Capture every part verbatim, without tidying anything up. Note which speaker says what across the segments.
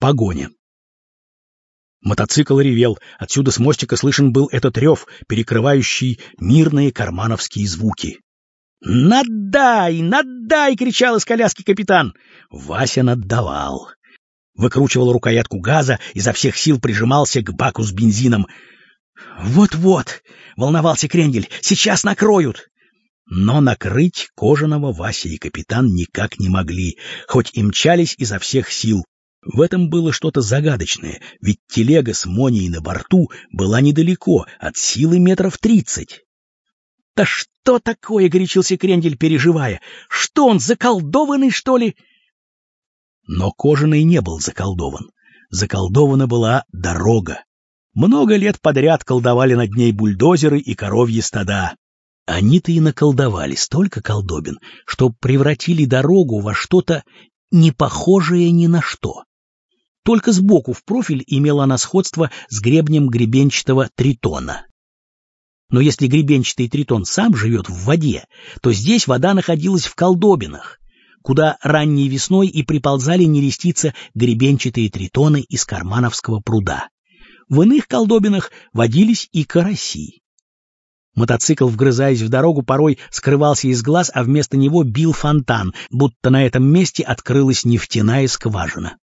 Speaker 1: Погоня. Мотоцикл ревел. Отсюда с мостика слышен был этот рев, перекрывающий мирные кармановские звуки. «Надай! Надай!» — кричал из коляски капитан. Вася наддавал. Выкручивал рукоятку газа, изо всех сил прижимался к баку с бензином. «Вот-вот!» — волновался Крендель. «Сейчас накроют!» Но накрыть Кожаного Вася и капитан никак не могли, хоть и мчались изо всех сил. В этом было что-то загадочное, ведь телега с Моней на борту была недалеко, от силы метров тридцать. «Да что такое?» — горячился Крендель, переживая. «Что он, заколдованный, что ли?» Но Кожаный не был заколдован. Заколдована была дорога. Много лет подряд колдовали над ней бульдозеры и коровьи стада. Они-то и наколдовали столько колдобин, что превратили дорогу во что-то не похожее ни на что. Только сбоку в профиль имела она сходство с гребнем гребенчатого тритона. Но если гребенчатый тритон сам живет в воде, то здесь вода находилась в колдобинах, куда ранней весной и приползали нереститься гребенчатые тритоны из Кармановского пруда. В иных колдобинах водились и караси. Мотоцикл, вгрызаясь в дорогу, порой скрывался из глаз, а вместо него бил фонтан, будто на этом месте открылась нефтяная скважина.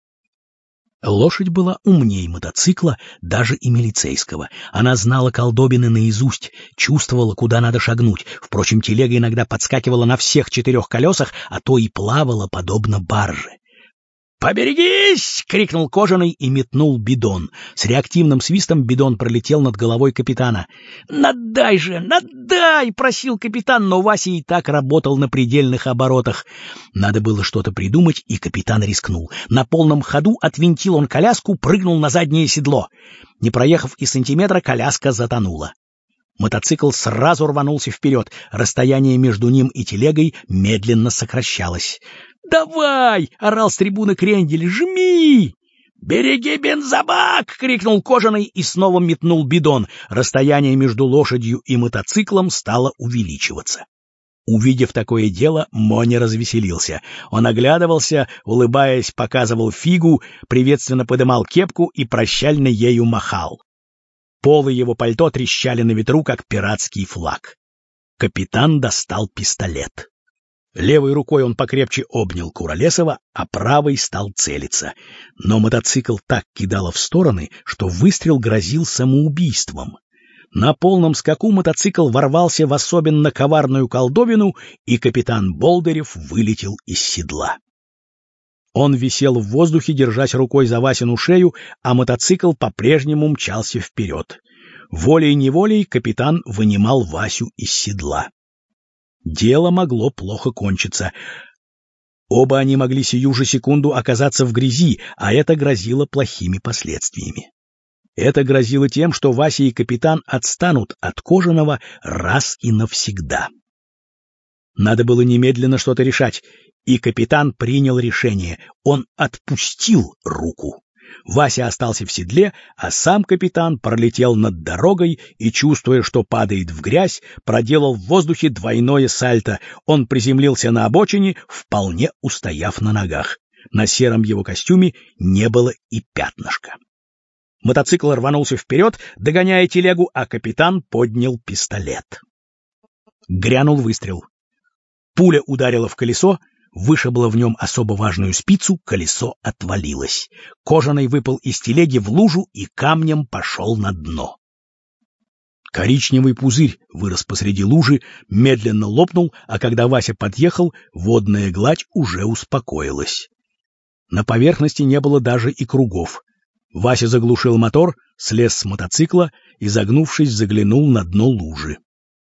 Speaker 1: Лошадь была умнее мотоцикла, даже и милицейского. Она знала колдобины наизусть, чувствовала, куда надо шагнуть. Впрочем, телега иногда подскакивала на всех четырех колесах, а то и плавала, подобно барже. «Поберегись!» — крикнул Кожаный и метнул бидон. С реактивным свистом бидон пролетел над головой капитана. «Надай же, надай!» — просил капитан, но Вася и так работал на предельных оборотах. Надо было что-то придумать, и капитан рискнул. На полном ходу отвинтил он коляску, прыгнул на заднее седло. Не проехав и сантиметра, коляска затонула. Мотоцикл сразу рванулся вперед. Расстояние между ним и телегой медленно сокращалось. «Давай!» — орал с трибуны Крендель. «Жми!» «Береги бензобак!» — крикнул Кожаный и снова метнул бидон. Расстояние между лошадью и мотоциклом стало увеличиваться. Увидев такое дело, Моня развеселился. Он оглядывался, улыбаясь, показывал фигу, приветственно подымал кепку и прощально ею махал. Полы его пальто трещали на ветру, как пиратский флаг. Капитан достал пистолет. Левой рукой он покрепче обнял Куролесова, а правой стал целиться. Но мотоцикл так кидало в стороны, что выстрел грозил самоубийством. На полном скаку мотоцикл ворвался в особенно коварную колдобину, и капитан Болдырев вылетел из седла. Он висел в воздухе, держась рукой за Васину шею, а мотоцикл по-прежнему мчался вперед. Волей-неволей капитан вынимал Васю из седла. Дело могло плохо кончиться. Оба они могли сию же секунду оказаться в грязи, а это грозило плохими последствиями. Это грозило тем, что Вася и капитан отстанут от Кожаного раз и навсегда. Надо было немедленно что-то решать, и капитан принял решение. Он отпустил руку. Вася остался в седле, а сам капитан пролетел над дорогой и, чувствуя, что падает в грязь, проделал в воздухе двойное сальто. Он приземлился на обочине, вполне устояв на ногах. На сером его костюме не было и пятнышка. Мотоцикл рванулся вперед, догоняя телегу, а капитан поднял пистолет. Грянул выстрел. Пуля ударила в колесо, вышибла в нем особо важную спицу, колесо отвалилось. Кожаный выпал из телеги в лужу и камнем пошел на дно. Коричневый пузырь вырос посреди лужи, медленно лопнул, а когда Вася подъехал, водная гладь уже успокоилась. На поверхности не было даже и кругов. Вася заглушил мотор, слез с мотоцикла и, загнувшись, заглянул на дно лужи.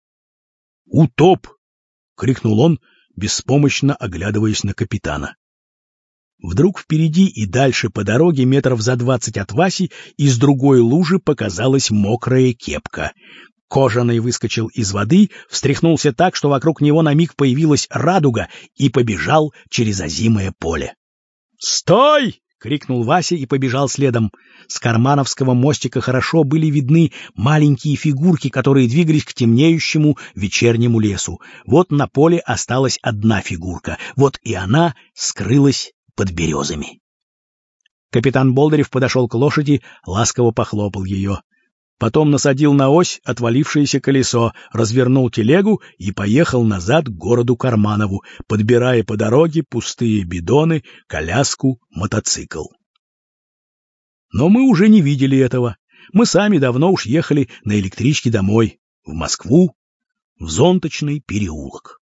Speaker 1: «Утоп!» — крикнул он, беспомощно оглядываясь на капитана. Вдруг впереди и дальше по дороге метров за двадцать от Васи из другой лужи показалась мокрая кепка. Кожаный выскочил из воды, встряхнулся так, что вокруг него на миг появилась радуга, и побежал через озимое поле. «Стой!» — крикнул Вася и побежал следом. С Кармановского мостика хорошо были видны маленькие фигурки, которые двигались к темнеющему вечернему лесу. Вот на поле осталась одна фигурка, вот и она скрылась под березами. Капитан Болдырев подошел к лошади, ласково похлопал ее. Потом насадил на ось отвалившееся колесо, развернул телегу и поехал назад к городу Карманову, подбирая по дороге пустые бидоны, коляску, мотоцикл. Но мы уже не видели этого. Мы сами давно уж ехали на электричке домой, в Москву, в Зонточный переулок.